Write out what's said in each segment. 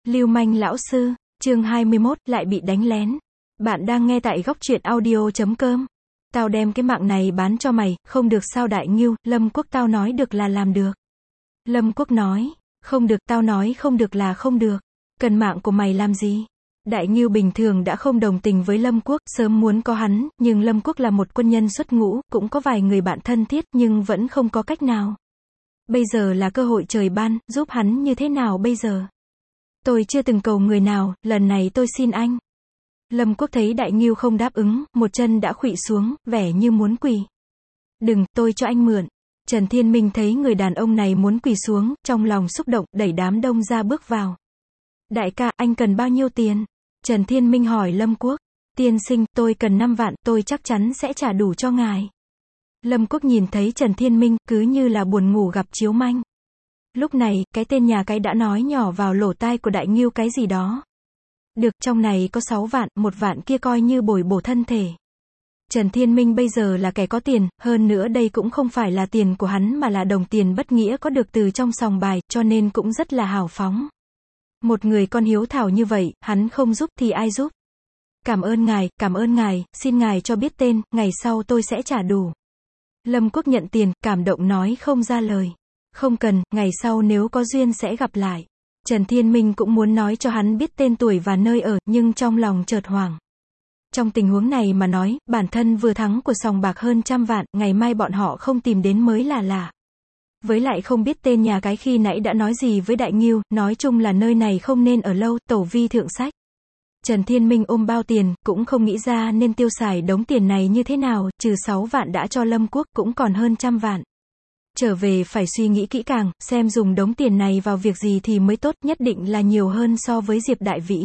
Lưu manh lão sư, chương 21, lại bị đánh lén. Bạn đang nghe tại góc truyện audio.com. Tao đem cái mạng này bán cho mày, không được sao Đại Ngưu, Lâm Quốc tao nói được là làm được. Lâm Quốc nói, không được, tao nói không được là không được. Cần mạng của mày làm gì? Đại Ngưu bình thường đã không đồng tình với Lâm Quốc, sớm muốn có hắn, nhưng Lâm Quốc là một quân nhân xuất ngũ, cũng có vài người bạn thân thiết, nhưng vẫn không có cách nào. Bây giờ là cơ hội trời ban, giúp hắn như thế nào bây giờ? Tôi chưa từng cầu người nào, lần này tôi xin anh. Lâm Quốc thấy Đại Ngưu không đáp ứng, một chân đã khuỵu xuống, vẻ như muốn quỳ. Đừng, tôi cho anh mượn. Trần Thiên Minh thấy người đàn ông này muốn quỳ xuống, trong lòng xúc động, đẩy đám đông ra bước vào. Đại ca, anh cần bao nhiêu tiền? Trần Thiên Minh hỏi Lâm Quốc. Tiên sinh, tôi cần 5 vạn, tôi chắc chắn sẽ trả đủ cho ngài. Lâm Quốc nhìn thấy Trần Thiên Minh, cứ như là buồn ngủ gặp chiếu manh. Lúc này, cái tên nhà cái đã nói nhỏ vào lỗ tai của Đại Ngưu cái gì đó. Được, trong này có 6 vạn, 1 vạn kia coi như bồi bổ thân thể. Trần Thiên Minh bây giờ là kẻ có tiền, hơn nữa đây cũng không phải là tiền của hắn mà là đồng tiền bất nghĩa có được từ trong sòng bài, cho nên cũng rất là hào phóng. Một người con hiếu thảo như vậy, hắn không giúp thì ai giúp? Cảm ơn ngài, xin ngài cho biết tên, ngày sau tôi sẽ trả đủ. Lâm Quốc nhận tiền, cảm động nói không ra lời. Không cần, ngày sau nếu có duyên sẽ gặp lại. Trần Thiên Minh cũng muốn nói cho hắn biết tên tuổi và nơi ở, nhưng trong lòng chợt hoảng. Trong tình huống này mà nói, bản thân vừa thắng của sòng bạc hơn 100 vạn, ngày mai bọn họ không tìm đến mới là lạ. Với lại không biết tên nhà cái khi nãy đã nói gì với Đại Ngưu, nói chung là nơi này không nên ở lâu, tẩu vi thượng sách. Trần Thiên Minh ôm bao tiền, cũng không nghĩ ra nên tiêu xài đống tiền này như thế nào, trừ 6 vạn đã cho Lâm Quốc, cũng còn hơn 100 vạn. Trở về phải suy nghĩ kỹ càng, xem dùng đống tiền này vào việc gì thì mới tốt, nhất định là nhiều hơn so với Diệp Đại Vĩ.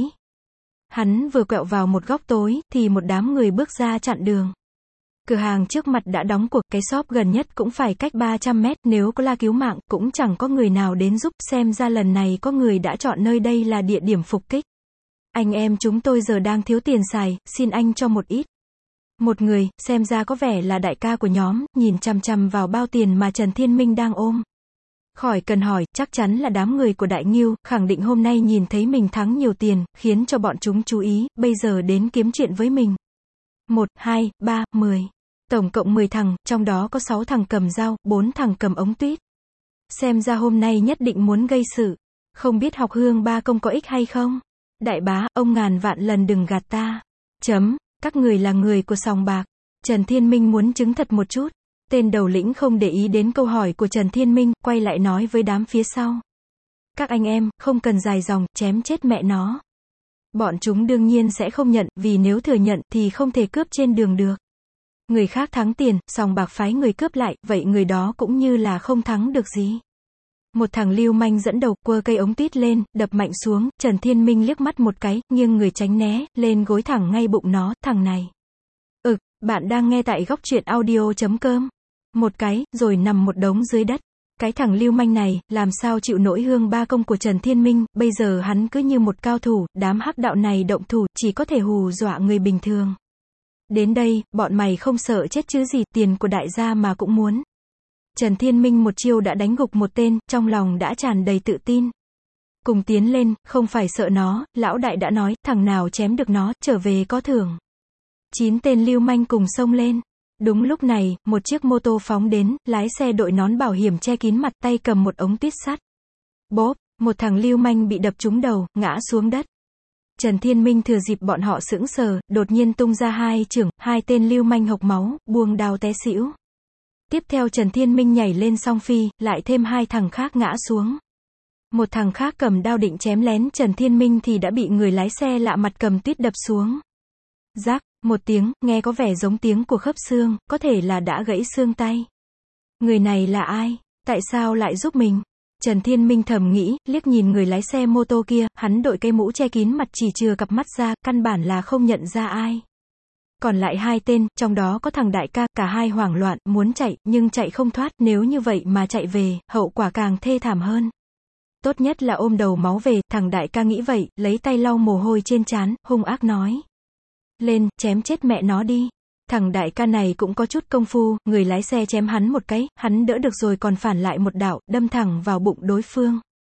Hắn vừa quẹo vào một góc tối, thì một đám người bước ra chặn đường. Cửa hàng trước mặt đã đóng cuộc, cái shop gần nhất cũng phải cách 300 mét, nếu có la cứu mạng, cũng chẳng có người nào đến giúp, xem ra lần này có người đã chọn nơi đây là địa điểm phục kích. Anh em chúng tôi giờ đang thiếu tiền xài, xin anh cho một ít. Một người, xem ra có vẻ là đại ca của nhóm, nhìn chằm chằm vào bao tiền mà Trần Thiên Minh đang ôm. Khỏi cần hỏi, chắc chắn là đám người của Đại Ngưu, khẳng định hôm nay nhìn thấy mình thắng nhiều tiền, khiến cho bọn chúng chú ý, bây giờ đến kiếm chuyện với mình. 1, 2, 3, 10. Tổng cộng 10 thằng, trong đó có 6 thằng cầm dao, 4 thằng cầm ống tuyết. Xem ra hôm nay nhất định muốn gây sự. Không biết học hương ba công có ích hay không? Đại bá, ông ngàn vạn lần đừng gạt ta. Các người là người của sòng bạc. Trần Thiên Minh muốn chứng thật một chút. Tên đầu lĩnh không để ý đến câu hỏi của Trần Thiên Minh, quay lại nói với đám phía sau. Các anh em, không cần dài dòng, chém chết mẹ nó. Bọn chúng đương nhiên sẽ không nhận, vì nếu thừa nhận thì không thể cướp trên đường được. Người khác thắng tiền, sòng bạc phái người cướp lại, vậy người đó cũng như là không thắng được gì. Một thằng lưu manh dẫn đầu, quơ cây ống tuyết lên, đập mạnh xuống, Trần Thiên Minh liếc mắt một cái, nghiêng người tránh né, lên gối thẳng ngay bụng nó, thằng này. Bạn đang nghe tại góc truyện audio.com. Một cái, rồi nằm một đống dưới đất. Cái thằng lưu manh này, làm sao chịu nổi hương ba công của Trần Thiên Minh, bây giờ hắn cứ như một cao thủ, đám hắc đạo này động thủ, chỉ có thể hù dọa người bình thường. Đến đây, bọn mày không sợ chết chứ gì, tiền của đại gia mà cũng muốn. Trần Thiên Minh một chiêu đã đánh gục một tên, trong lòng đã tràn đầy tự tin. Cùng tiến lên, không phải sợ nó, lão đại đã nói, thằng nào chém được nó, trở về có thưởng. 9 tên lưu manh cùng xông lên. Đúng lúc này, một chiếc mô tô phóng đến, lái xe đội nón bảo hiểm che kín mặt, tay cầm một ống tuyết sắt. Bốp, một thằng lưu manh bị đập trúng đầu, ngã xuống đất. Trần Thiên Minh thừa dịp bọn họ sững sờ, đột nhiên tung ra 2 chưởng, 2 tên lưu manh hộc máu, buông đao té xỉu. Tiếp theo Trần Thiên Minh nhảy lên song phi, lại thêm 2 thằng khác ngã xuống. Một thằng khác cầm đao định chém lén Trần Thiên Minh thì đã bị người lái xe lạ mặt cầm tuyết đập xuống. Rắc, một tiếng, nghe có vẻ giống tiếng của khớp xương, có thể là đã gãy xương tay. Người này là ai? Tại sao lại giúp mình? Trần Thiên Minh thầm nghĩ, liếc nhìn người lái xe mô tô kia, hắn đội cây mũ che kín mặt chỉ chừa cặp mắt ra, căn bản là không nhận ra ai. Còn lại 2 tên, trong đó có thằng đại ca, cả hai hoảng loạn, muốn chạy, nhưng chạy không thoát, nếu như vậy mà chạy về, hậu quả càng thê thảm hơn. Tốt nhất là ôm đầu máu về, thằng đại ca nghĩ vậy, lấy tay lau mồ hôi trên trán, hung ác nói. Lên, chém chết mẹ nó đi. Thằng đại ca này cũng có chút công phu, người lái xe chém hắn một cái, hắn đỡ được rồi còn phản lại một đạo, đâm thẳng vào bụng đối phương.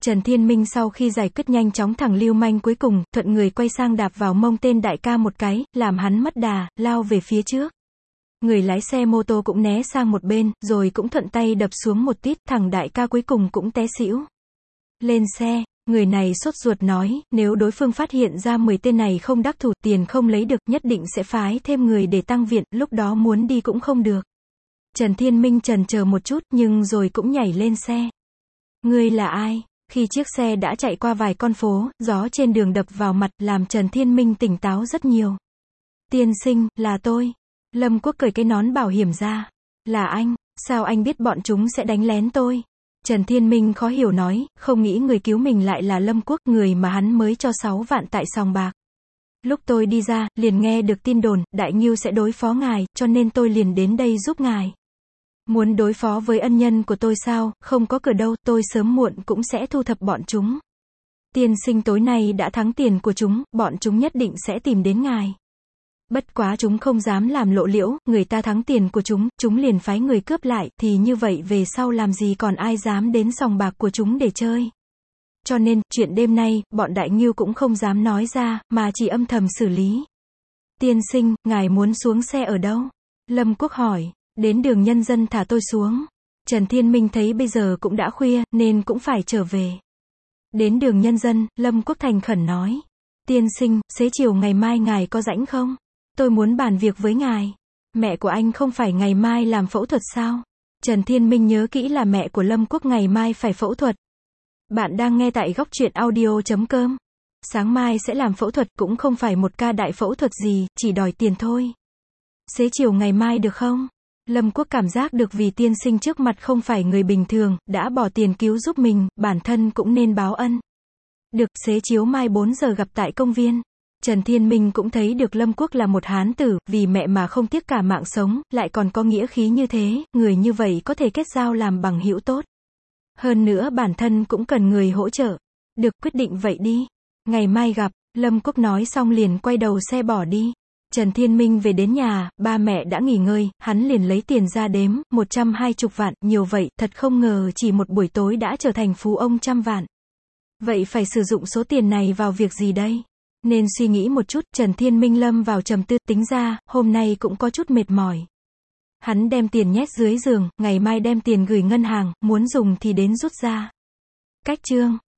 Trần Thiên Minh sau khi giải quyết nhanh chóng thằng lưu manh cuối cùng, thuận người quay sang đạp vào mông tên đại ca một cái, làm hắn mất đà, lao về phía trước. Người lái xe mô tô cũng né sang một bên, rồi cũng thuận tay đập xuống một tít, thằng đại ca cuối cùng cũng té xỉu. Lên xe, người này sốt ruột nói, nếu đối phương phát hiện ra 10 tên này không đắc thủ, tiền không lấy được, nhất định sẽ phái thêm người để tăng viện, lúc đó muốn đi cũng không được. Trần Thiên Minh chần chờ một chút, nhưng rồi cũng nhảy lên xe. Ngươi là ai? Khi chiếc xe đã chạy qua vài con phố, gió trên đường đập vào mặt, làm Trần Thiên Minh tỉnh táo rất nhiều. Tiên sinh, là tôi. Lâm Quốc cởi cái nón bảo hiểm ra. Là anh, sao anh biết bọn chúng sẽ đánh lén tôi? Trần Thiên Minh khó hiểu nói, không nghĩ người cứu mình lại là Lâm Quốc, người mà hắn mới cho 6 vạn tại sòng bạc. Lúc tôi đi ra, liền nghe được tin đồn, Đại Ngưu sẽ đối phó ngài, cho nên tôi liền đến đây giúp ngài. Muốn đối phó với ân nhân của tôi sao, không có cửa đâu, tôi sớm muộn cũng sẽ thu thập bọn chúng. Tiên sinh tối nay đã thắng tiền của chúng, bọn chúng nhất định sẽ tìm đến ngài. Bất quá chúng không dám làm lộ liễu, người ta thắng tiền của chúng liền phái người cướp lại, thì như vậy về sau làm gì còn ai dám đến sòng bạc của chúng để chơi. Cho nên, chuyện đêm nay, bọn Đại Ngưu cũng không dám nói ra, mà chỉ âm thầm xử lý. Tiên sinh, ngài muốn xuống xe ở đâu? Lâm Quốc hỏi. Đến đường Nhân Dân thả tôi xuống. Trần Thiên Minh thấy bây giờ cũng đã khuya, nên cũng phải trở về. Đến đường Nhân Dân, Lâm Quốc thành khẩn nói. Tiên sinh, xế chiều ngày mai ngài có rảnh không? Tôi muốn bàn việc với ngài. Mẹ của anh không phải ngày mai làm phẫu thuật sao? Trần Thiên Minh nhớ kỹ là mẹ của Lâm Quốc ngày mai phải phẫu thuật. Bạn đang nghe tại góc truyện audio.com. Sáng mai sẽ làm phẫu thuật, cũng không phải một ca đại phẫu thuật gì, chỉ đòi tiền thôi. Xế chiều ngày mai được không? Lâm Quốc cảm giác được vì tiên sinh trước mặt không phải người bình thường, đã bỏ tiền cứu giúp mình, bản thân cũng nên báo ân. Được, xế chiếu mai 4 giờ gặp tại công viên. Trần Thiên Minh cũng thấy được Lâm Quốc là một hán tử, vì mẹ mà không tiếc cả mạng sống, lại còn có nghĩa khí như thế, người như vậy có thể kết giao làm bằng hữu tốt. Hơn nữa bản thân cũng cần người hỗ trợ. Được, quyết định vậy đi. Ngày mai gặp, Lâm Quốc nói xong liền quay đầu xe bỏ đi. Trần Thiên Minh về đến nhà, ba mẹ đã nghỉ ngơi, hắn liền lấy tiền ra đếm, 120 vạn, nhiều vậy, thật không ngờ chỉ một buổi tối đã trở thành phú ông trăm vạn. Vậy phải sử dụng số tiền này vào việc gì đây? Nên suy nghĩ một chút, Trần Thiên Minh lâm vào trầm tư, tính ra, hôm nay cũng có chút mệt mỏi. Hắn đem tiền nhét dưới giường, ngày mai đem tiền gửi ngân hàng, muốn dùng thì đến rút ra. Cách chương